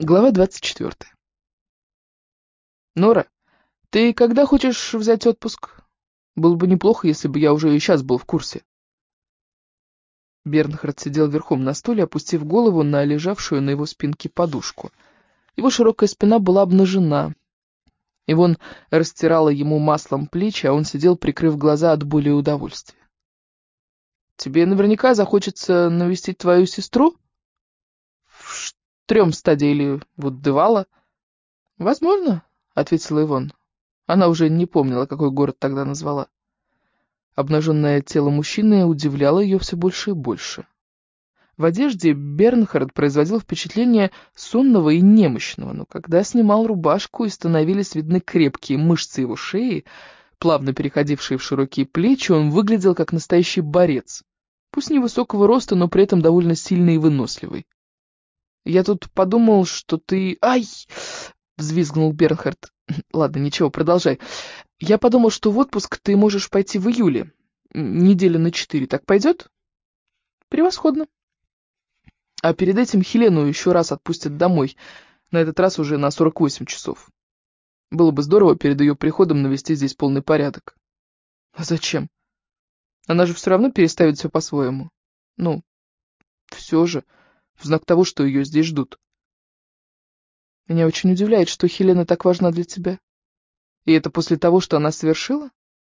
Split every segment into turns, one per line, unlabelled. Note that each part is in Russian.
Глава 24. Нора, ты когда хочешь взять отпуск? Было бы неплохо, если бы я уже и сейчас был в курсе. Бернхард сидел верхом на стуле, опустив голову на лежавшую на его спинке подушку. Его широкая спина была обнажена. Ивон растирала ему маслом плечи, а он сидел, прикрыв глаза от боли и удовольствия. «Тебе наверняка захочется навестить твою сестру? В Штремстаде или вот Девала?» «Возможно», — ответила Ивон. Она уже не помнила, какой город тогда назвала. Обнаженное тело мужчины удивляло ее все больше и больше. В одежде Бернхард производил впечатление сонного и немощного, но когда снимал рубашку и становились видны крепкие мышцы его шеи, плавно переходившие в широкие плечи, он выглядел как настоящий борец. Пусть невысокого роста, но при этом довольно сильный и выносливый. «Я тут подумал, что ты...» «Ай!» — взвизгнул Бернхард. «Ладно, ничего, продолжай. Я подумал, что в отпуск ты можешь пойти в июле. Недели на 4. Так пойдет?» «Превосходно. А перед этим Хелену еще раз отпустят домой. На этот раз уже на 48 часов. Было бы здорово перед ее приходом навести здесь полный порядок». «А зачем? Она же все равно переставит все по-своему. Ну, все же, в знак того, что ее здесь ждут. Меня очень удивляет, что Хелена так важна для тебя. И это после того, что она совершила?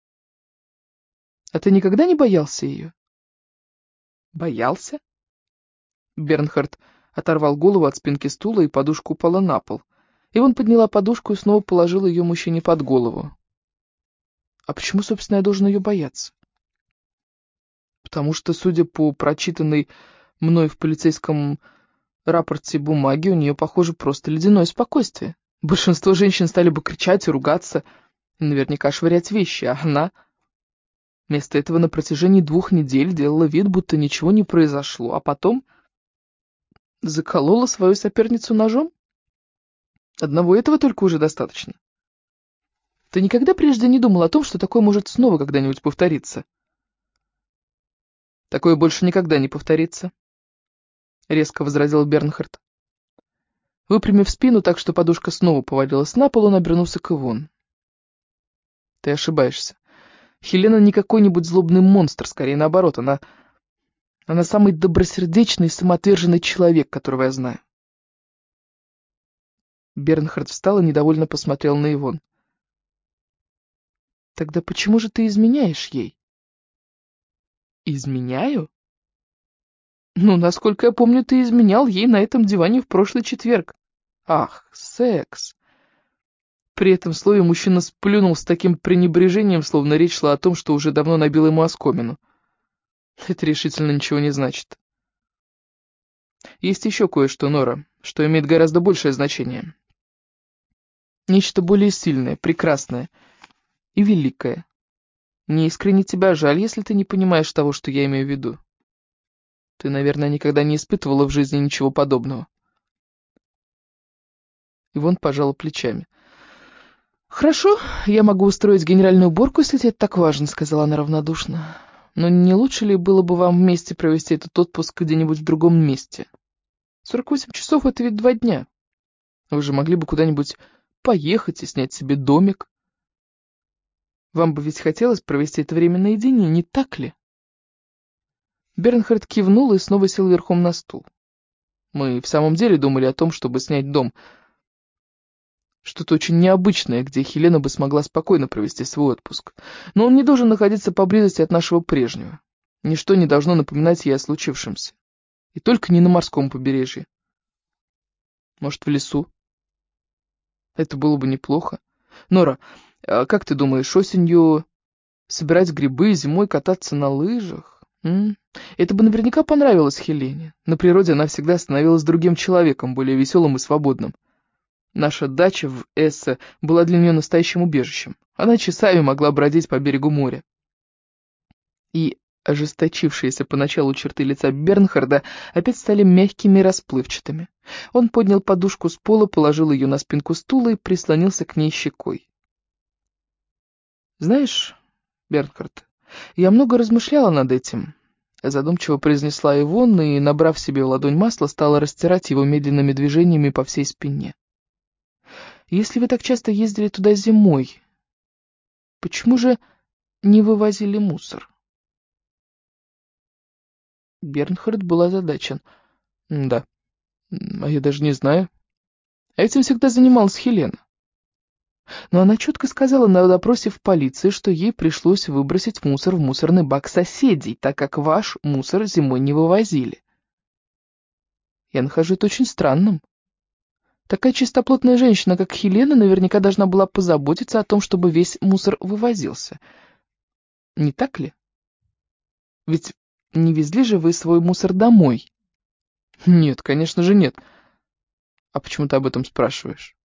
А ты никогда не боялся ее?» «Боялся?» Бернхард оторвал голову от спинки стула, и подушка упала на пол. Иван подняла подушку и снова положила ее мужчине под голову. «А почему, собственно, я должен ее бояться?» «Потому что, судя по прочитанной мной в полицейском рапорте бумаге, у нее, похоже, просто ледяное спокойствие. Большинство женщин стали бы кричать и ругаться, и наверняка швырять вещи, а она вместо этого на протяжении 2 недель делала вид, будто ничего не произошло, а потом заколола свою соперницу ножом. Одного этого только уже достаточно. Ты никогда прежде не думал о том, что такое может снова когда-нибудь повториться?» «Такое больше никогда не повторится», — резко возразил Бернхард. Выпрямив спину так, что подушка снова повалилась на пол, он обернулся к Ивон. «Ты ошибаешься. Хелена не какой-нибудь злобный монстр, скорее наоборот, она самый добросердечный и самоотверженный человек, которого я знаю». Бернхард встал и недовольно посмотрел на Ивон. «Тогда почему же ты изменяешь ей?» «Изменяю? Ну, насколько я помню, ты изменял ей на этом диване в прошлый четверг. Ах, секс!» При этом слове мужчина сплюнул с таким пренебрежением, словно речь шла о том, что уже давно набил ему оскомину. Это решительно ничего не значит. Есть еще кое-что, Нора, что имеет гораздо большее значение. Нечто более сильное, прекрасное и великое. Мне искренне тебя жаль, если ты не понимаешь того, что я имею в виду. Ты, наверное, никогда не испытывала в жизни ничего подобного. Ивон пожала плечами. «Хорошо, я могу устроить генеральную уборку, если тебе это так важно», — сказала она равнодушно. «Но не лучше ли было бы вам вместе провести этот отпуск где-нибудь в другом месте? 48 часов — это ведь 2 дня. Вы же могли бы куда-нибудь поехать и снять себе домик. Вам бы ведь хотелось провести это время наедине, не так ли?» Бернхард кивнул и снова сел верхом на стул. «Мы в самом деле думали о том, чтобы снять дом. Что-то очень необычное, где Хелена бы смогла спокойно провести свой отпуск. Но он не должен находиться поблизости от нашего прежнего. Ничто не должно напоминать ей о случившемся. И только не на морском побережье. Может, в лесу? Это было бы неплохо. Нора, а как ты думаешь, осенью собирать грибы, зимой кататься на лыжах? Это бы наверняка понравилось Хелене. На природе она всегда становилась другим человеком, более веселым и свободным. Наша дача в Эссе была для нее настоящим убежищем. Она часами могла бродить по берегу моря. И ожесточившиеся поначалу черты лица Бернхарда опять стали мягкими и расплывчатыми. Он поднял подушку с пола, положил ее на спинку стула и прислонился к ней щекой. «Знаешь, Бернхард, я много размышляла над этим. Задумчиво произнесла Ивонна и, набрав себе в ладонь масла, стала растирать его медленными движениями по всей спине. «Если вы так часто ездили туда зимой, почему же не вывозили мусор?» Бернхард был озадачен. «Да, а я даже не знаю. Этим всегда занималась Хелена. Но она четко сказала на допросе в полиции, что ей пришлось выбросить мусор в мусорный бак соседей, так как ваш мусор зимой не вывозили. Я нахожу это очень странным. Такая чистоплотная женщина, как Хелена, наверняка должна была позаботиться о том, чтобы весь мусор вывозился. Не так ли? Ведь не везли же вы свой мусор домой? Нет, конечно же нет. А почему ты об этом спрашиваешь?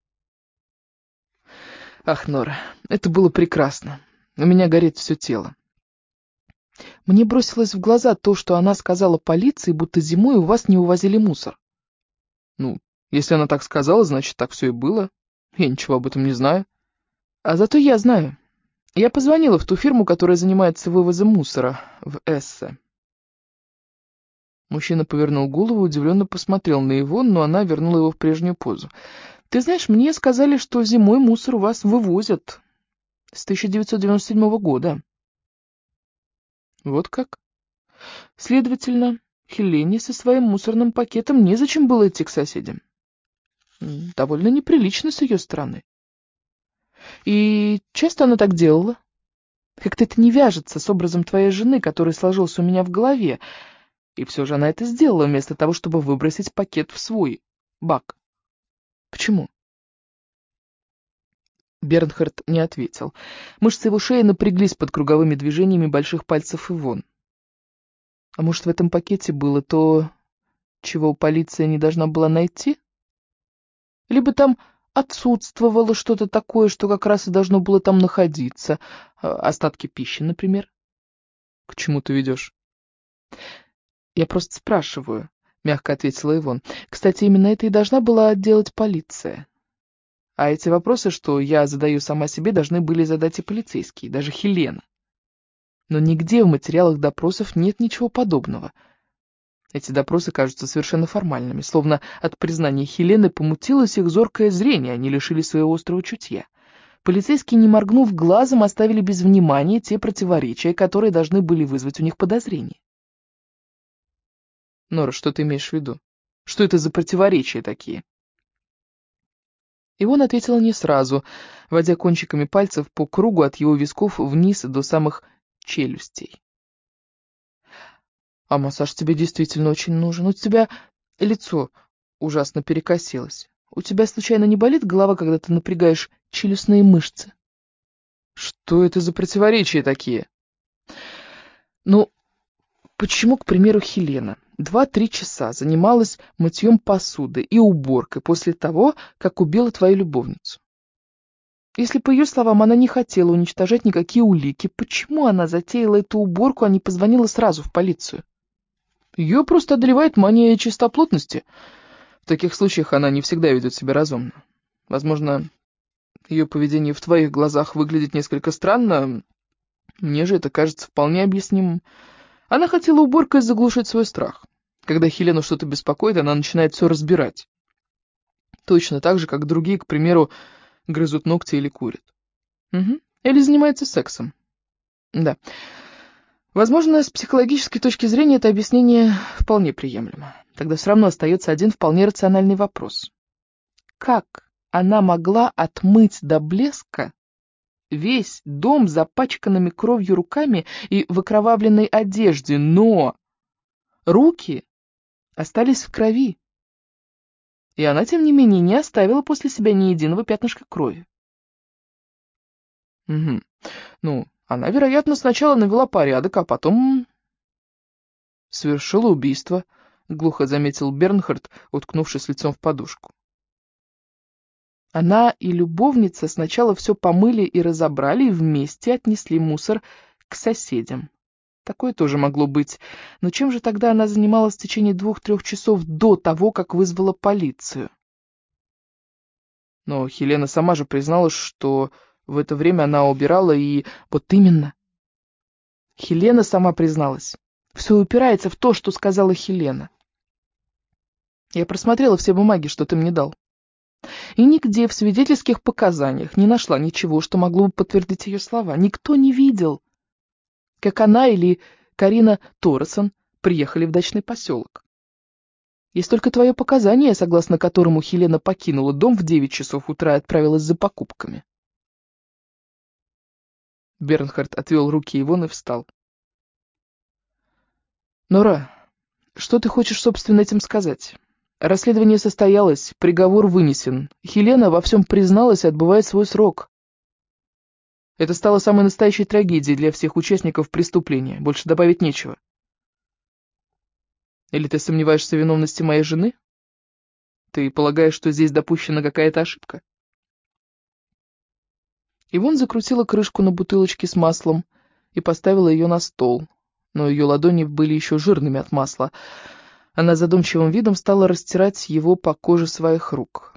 Ах, Нора, это было прекрасно. У меня горит все тело. Мне бросилось в глаза то, что она сказала полиции, будто зимой у вас не увозили мусор. Ну, если она так сказала, значит, так все и было. Я ничего об этом не знаю. А зато я знаю. Я позвонила в ту фирму, которая занимается вывозом мусора в Эссе. Мужчина повернул голову, удивленно посмотрел на Ивонну, но она вернула его в прежнюю позу. «Ты знаешь, мне сказали, что зимой мусор у вас вывозят с 1997 года». «Вот как?» «Следовательно, Хелене со своим мусорным пакетом незачем было идти к соседям. Довольно неприлично с ее стороны. И часто она так делала? Как-то это не вяжется с образом твоей жены, который сложился у меня в голове. И все же она это сделала, вместо того, чтобы выбросить пакет в свой бак. Почему?» Бернхард не ответил. Мышцы его шеи напряглись под круговыми движениями больших пальцев Ивон. А может, в этом пакете было то, чего полиция не должна была найти? Либо там отсутствовало что-то такое, что как раз и должно было там находиться. Остатки пищи, например. К чему ты ведешь? Я просто спрашиваю, мягко ответила Ивон. Кстати, именно это и должна была делать полиция. А эти вопросы, что я задаю сама себе, должны были задать и полицейские, даже Хелена. Но нигде в материалах допросов нет ничего подобного. Эти допросы кажутся совершенно формальными, словно от признания Хелены помутилось их зоркое зрение, они лишились своего острого чутья. Полицейские, не моргнув глазом, оставили без внимания те противоречия, которые должны были вызвать у них подозрения. Нора, что ты имеешь в виду? Что это за противоречия такие? Ивон ответила не сразу, водя кончиками пальцев по кругу от его висков вниз до самых челюстей. «А массаж тебе действительно очень нужен. У тебя лицо ужасно перекосилось. У тебя случайно не болит голова, когда ты напрягаешь челюстные мышцы?» «Что это за противоречия такие?» «Ну, почему, к примеру, Хелена 2-3 часа занималась мытьем посуды и уборкой после того, как убила твою любовницу? Если, по ее словам, она не хотела уничтожать никакие улики, почему она затеяла эту уборку, а не позвонила сразу в полицию? Ее просто одолевает мания чистоплотности. В таких случаях она не всегда ведет себя разумно. Возможно, ее поведение в твоих глазах выглядит несколько странно, мне же это кажется вполне объяснимым. Она хотела уборкой заглушить свой страх. Когда Хелену что-то беспокоит, она начинает все разбирать. Точно так же, как другие, к примеру, грызут ногти или курят. Угу. Или занимаются сексом. Да. Возможно, с психологической точки зрения это объяснение вполне приемлемо. Тогда все равно остается один вполне рациональный вопрос. Как она могла отмыть до блеска весь дом запачканными кровью руками и в окровавленной одежде, но руки остались в крови, и она, тем не менее, не оставила после себя ни единого пятнышка крови? Угу. Ну, она, вероятно, сначала навела порядок, а потом совершила убийство, глухо заметил Бернхард, уткнувшись лицом в подушку. Она и любовница сначала все помыли и разобрали, и вместе отнесли мусор к соседям. Такое тоже могло быть. Но чем же тогда она занималась в течение 2-3 часов до того, как вызвала полицию? Но Хелена сама же призналась, что в это время она убирала и... Вот именно. Хелена сама призналась. Все упирается в то, что сказала Хелена. Я просмотрела все бумаги, что ты мне дал. И нигде в свидетельских показаниях не нашла ничего, что могло бы подтвердить ее слова. Никто не видел, как она или Карина Торресон приехали в дачный поселок. Есть только твое показание, согласно которому Хелена покинула дом в 9 часов утра и отправилась за покупками. Бернхард отвел руки Ивон и встал. Нора, что ты хочешь, собственно, этим сказать? Расследование состоялось, приговор вынесен. Хелена во всем призналась и отбывает свой срок. Это стало самой настоящей трагедией для всех участников преступления. Больше добавить нечего. Или ты сомневаешься в виновности моей жены? Ты полагаешь, что здесь допущена какая-то ошибка? Ивон закрутила крышку на бутылочке с маслом и поставила ее на стол, но ее ладони были еще жирными от масла. Она задумчивым видом стала растирать его по коже своих рук.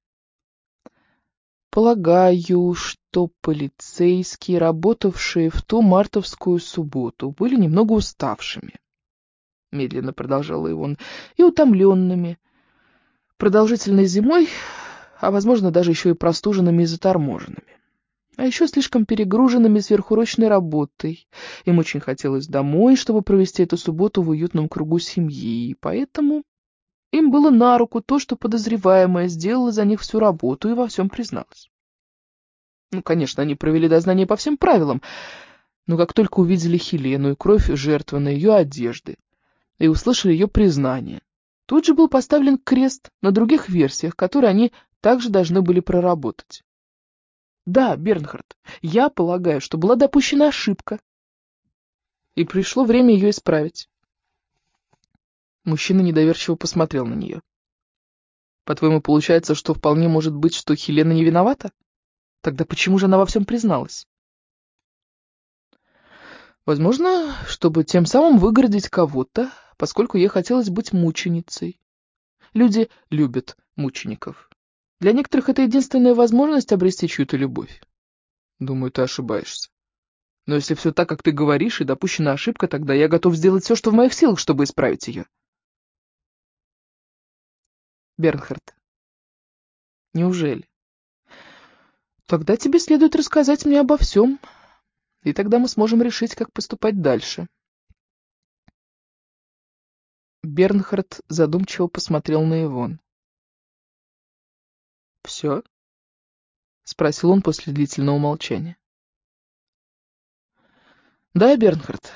Полагаю, что полицейские, работавшие в ту мартовскую субботу, были немного уставшими, медленно продолжала Ивон, и утомленными, продолжительной зимой, а возможно даже еще и простуженными и заторможенными. А еще слишком перегруженными сверхурочной работой. Им очень хотелось домой, чтобы провести эту субботу в уютном кругу семьи, и поэтому им было на руку то, что подозреваемая сделала за них всю работу и во всем призналась. Ну, конечно, они провели дознание по всем правилам, но как только увидели Хелену и кровь жертвы на ее одежды и услышали ее признание, тут же был поставлен крест на других версиях, которые они также должны были проработать. Да, Бернхард, я полагаю, что была допущена ошибка, и пришло время ее исправить. Мужчина недоверчиво посмотрел на нее. По-твоему, получается, что вполне может быть, что Хелена не виновата? Тогда почему же она во всем призналась? Возможно, чтобы тем самым выгородить кого-то, поскольку ей хотелось быть мученицей. Люди любят мучеников. Для некоторых это единственная возможность обрести чью-то любовь. Думаю, ты ошибаешься. Но если все так, как ты говоришь, и допущена ошибка, тогда я готов сделать все, что в моих силах, чтобы исправить ее. Бернхард, неужели? Тогда тебе следует рассказать мне обо всем, и тогда мы сможем решить, как поступать дальше. Бернхард задумчиво посмотрел на Ивон. «Все?» — спросил он после длительного молчания. «Да, Бернхард,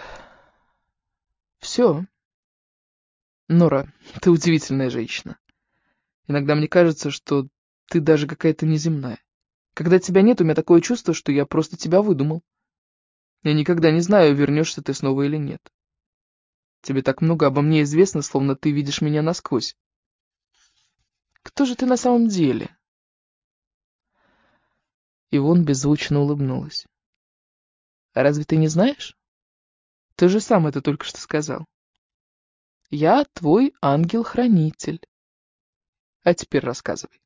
все. Нора, ты удивительная женщина. Иногда мне кажется, что ты даже какая-то неземная. Когда тебя нет, у меня такое чувство, что я просто тебя выдумал. Я никогда не знаю, вернешься ты снова или нет. Тебе так много обо мне известно, словно ты видишь меня насквозь. Кто же ты на самом деле?» Ивон беззвучно улыбнулась. «А разве ты не знаешь? Ты же сам это только что сказал. Я твой ангел-хранитель. А теперь рассказывай».